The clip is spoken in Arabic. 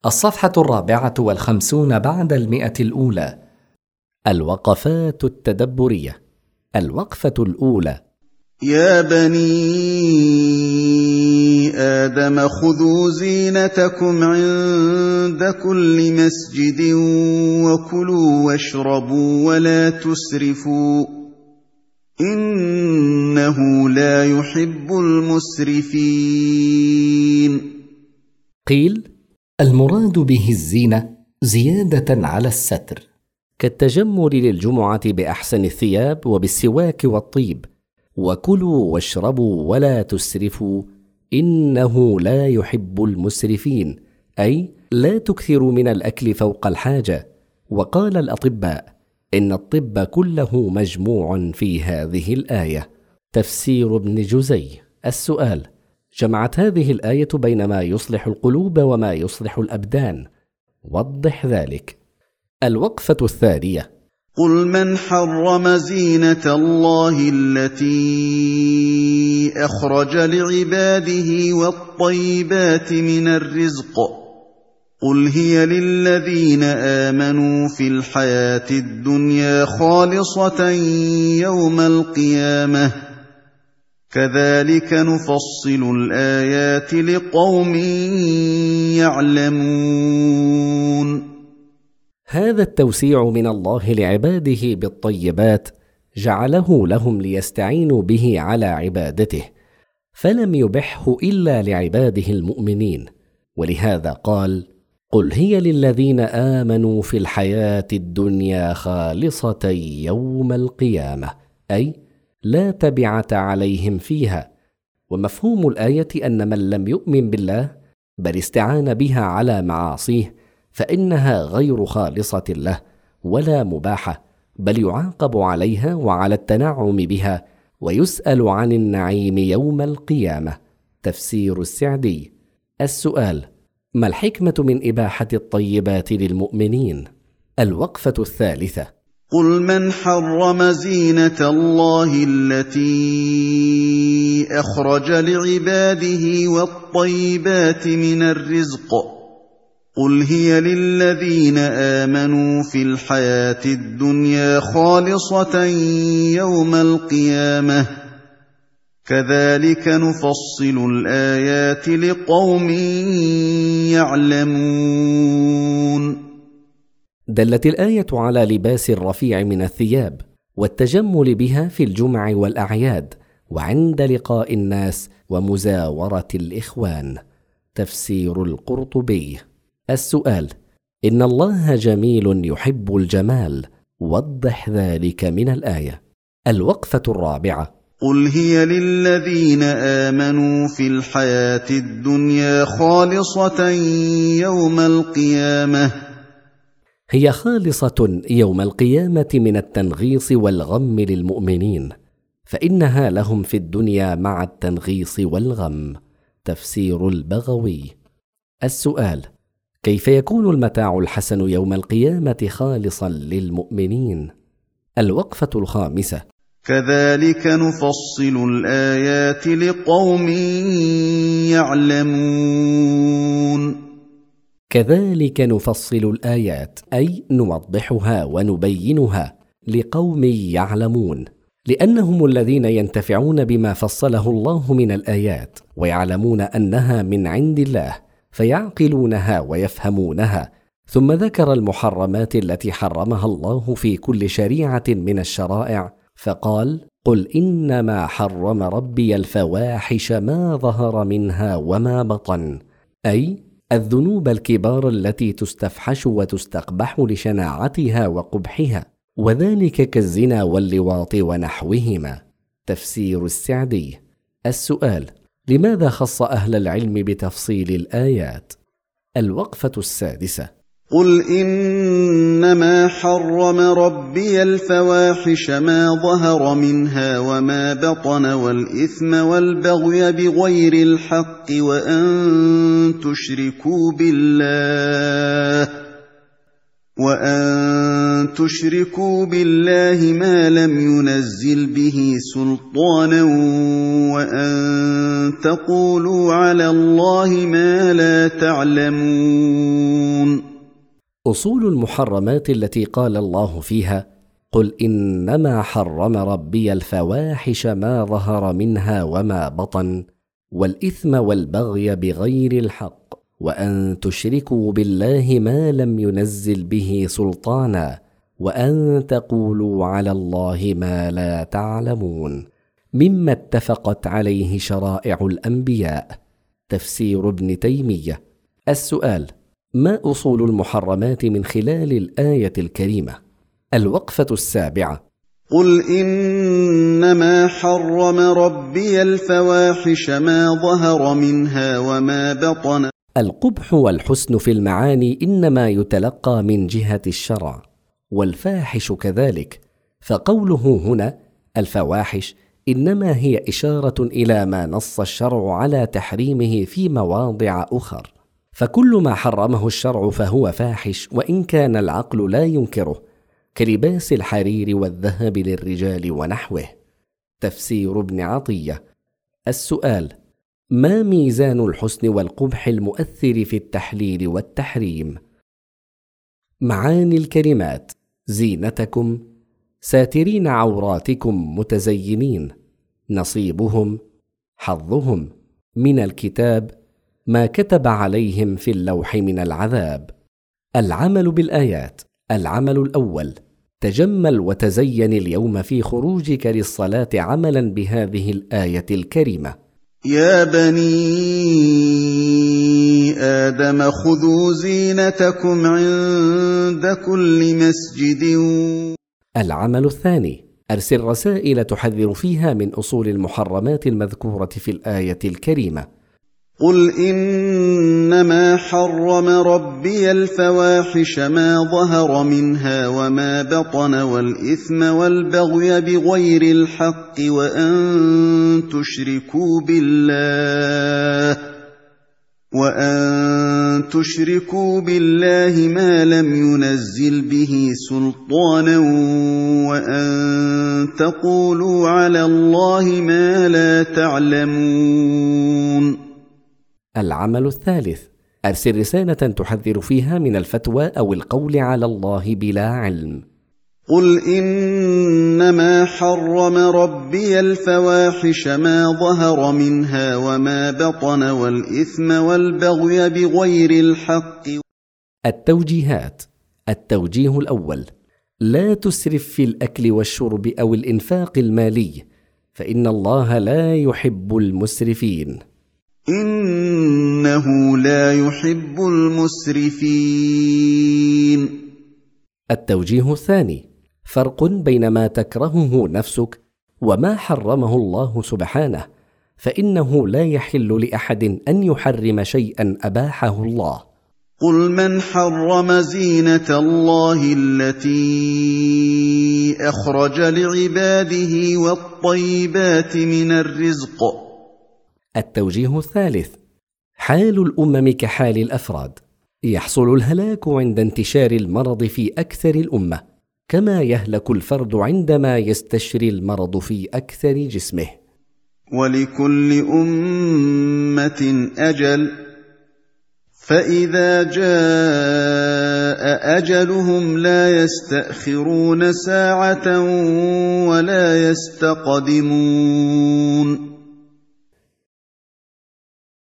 الصفحة 54 بعد 100. الوقفات التدبرية. الوقفة الأولى: يا بني آدم خذوا زينتكم عند كل مسجد وكلوا واشربوا ولا تسرفوا إنه لا يحب المسرفين. قيل: المراد به الزينة زيادة على الستر، كالتجمل للجمعة بأحسن الثياب وبالسواك والطيب. وكلوا واشربوا ولا تسرفوا إنه لا يحب المسرفين، أي لا تكثروا من الأكل فوق الحاجة. وقال الأطباء إن الطب كله مجموع في هذه الآية. تفسير ابن جزي. السؤال: جمعت هذه الآية بين ما يصلح القلوب وما يصلح الأبدان، وضح ذلك. الوقفة الثانية: قل من حرم زينة الله التي أخرج لعباده والطيبات من الرزق قل هي للذين آمنوا في الحياة الدنيا خالصة يوم القيامة كذلك نفصل الآيات لقوم يعلمون. هذا التوسيع من الله لعباده بالطيبات جعله لهم ليستعينوا به على عبادته، فلم يبحه إلا لعباده المؤمنين. ولهذا قال: قل هي للذين آمنوا في الحياة الدنيا خالصة يوم القيامة، أي لا تبعة عليهم فيها. ومفهوم الآية أن من لم يؤمن بالله بل استعان بها على معاصيه فإنها غير خالصة له ولا مباحة، بل يعاقب عليها وعلى التنعم بها ويسأل عن النعيم يوم القيامة. تفسير السعدي. السؤال: ما الحكمة من إباحة الطيبات للمؤمنين؟ الوقفة الثالثة: قل من حرم زينة الله التي أخرج لعباده والطيبات من الرزق قل هي للذين آمنوا في الحياة الدنيا خالصة يوم القيامة كذلك نفصل الآيات لقوم يعلمون. دلت الآية على لباس الرفيع من الثياب والتجمل بها في الجمع والأعياد وعند لقاء الناس ومزاورة الإخوان. تفسير القرطبي. السؤال: إن الله جميل يحب الجمال، وضح ذلك من الآية. الوقفة الرابعة: قل هي للذين آمنوا في الحياة الدنيا خالصة يوم القيامة. هي خالصة يوم القيامة من التنغيص والغم للمؤمنين، فإنها لهم في الدنيا مع التنغيص والغم. تفسير البغوي. السؤال: كيف يكون المتاع الحسن يوم القيامة خالصا للمؤمنين؟ الوقفة الخامسة: كذلك نفصل الآيات لقوم يعلمون. كذلك نفصل الآيات، أي نوضحها ونبينها لقوم يعلمون، لأنهم الذين ينتفعون بما فصله الله من الآيات ويعلمون أنها من عند الله فيعقلونها ويفهمونها. ثم ذكر المحرمات التي حرمها الله في كل شريعة من الشرائع فقال: قل إنما حرم ربي الفواحش ما ظهر منها وما بطن، أي الذنوب الكبار التي تستفحش وتستقبح لشناعتها وقبحها، وذلك كالزنا واللواط ونحوهما. تفسير السعدي. السؤال: لماذا خص أهل العلم بتفصيل الآيات؟ الوقفة السادسة: قل إنما حرم ربي الفواحش ما ظهر منها وما بطن والإثم والبغي بغير الحق وأن تشركوا بالله ما لم ينزل به سلطانا وأن تقولوا على الله ما لا تعلمون. أصول المحرمات التي قال الله فيها: قل إنما حرم ربي الفواحش ما ظهر منها وما بطن والإثم والبغي بغير الحق وأن تشركوا بالله ما لم ينزل به سلطانا وأن تقولوا على الله ما لا تعلمون، مما اتفقت عليه شرائع الأنبياء. تفسير ابن تيمية. السؤال: ما أصول المحرمات من خلال الآية الكريمة؟ الوقفة السابعة: قل إنما حرم ربي الفواحش ما ظهر منها وما بطن. القبح والحسن في المعاني إنما يتلقى من جهة الشرع، والفاحش كذلك، فقوله هنا الفواحش إنما هي إشارة إلى ما نص الشرع على تحريمه في مواضع أخر، فكل ما حرمه الشرع فهو فاحش وإن كان العقل لا ينكره، كلباس الحرير والذهب للرجال ونحوه. تفسير ابن عطية. السؤال: ما ميزان الحسن والقبح المؤثر في التحليل والتحريم؟ معاني الكلمات: زينتكم، ساترين عوراتكم متزينين، نصيبهم، حظهم، من الكتاب، ما كتب عليهم في اللوح من العذاب. العمل بالآيات. العمل الأول: تجمل وتزين اليوم في خروجك للصلاة عملا بهذه الآية الكريمة. يا بني آدم خذوا زينتكم عند كل مسجد. العمل الثاني: أرسل رسائل تحذر فيها من أصول المحرمات المذكورة في الآية الكريمة. قل إنما حرم ربي الفواحش ما ظهر منها وما بطن والإثم والبغي بغير الحق وأن تشركوا بالله ما لم ينزل به سلطانا وأن تقولوا على الله ما لا تعلمون. العمل الثالث: أرسل رسالة تحذر فيها من الفتوى أو القول على الله بلا علم. قل إنما حرم ربي الفواحش ما ظهر منها وما بطن والإثم والبغي بغير الحق. التوجيهات. التوجيه الأول: لا تسرف في الأكل والشرب أو الإنفاق المالي، فإن الله لا يحب المسرفين. إنه لا يحب المسرفين. التوجيه الثاني: فرق بين ما تكرهه نفسك وما حرمه الله سبحانه، فإنه لا يحل لأحد أن يحرم شيئا أباحه الله. قل من حرم زينة الله التي أخرج لعباده والطيبات من الرزق. التوجيه الثالث: حال الأمم كحال الأفراد، يحصل الهلاك عند انتشار المرض في أكثر الأمة، كما يهلك الفرد عندما يستشري المرض في أكثر جسمه. ولكل أمة أجل، فإذا جاء أجلهم لا يستأخرون ساعة ولا يستقدمون.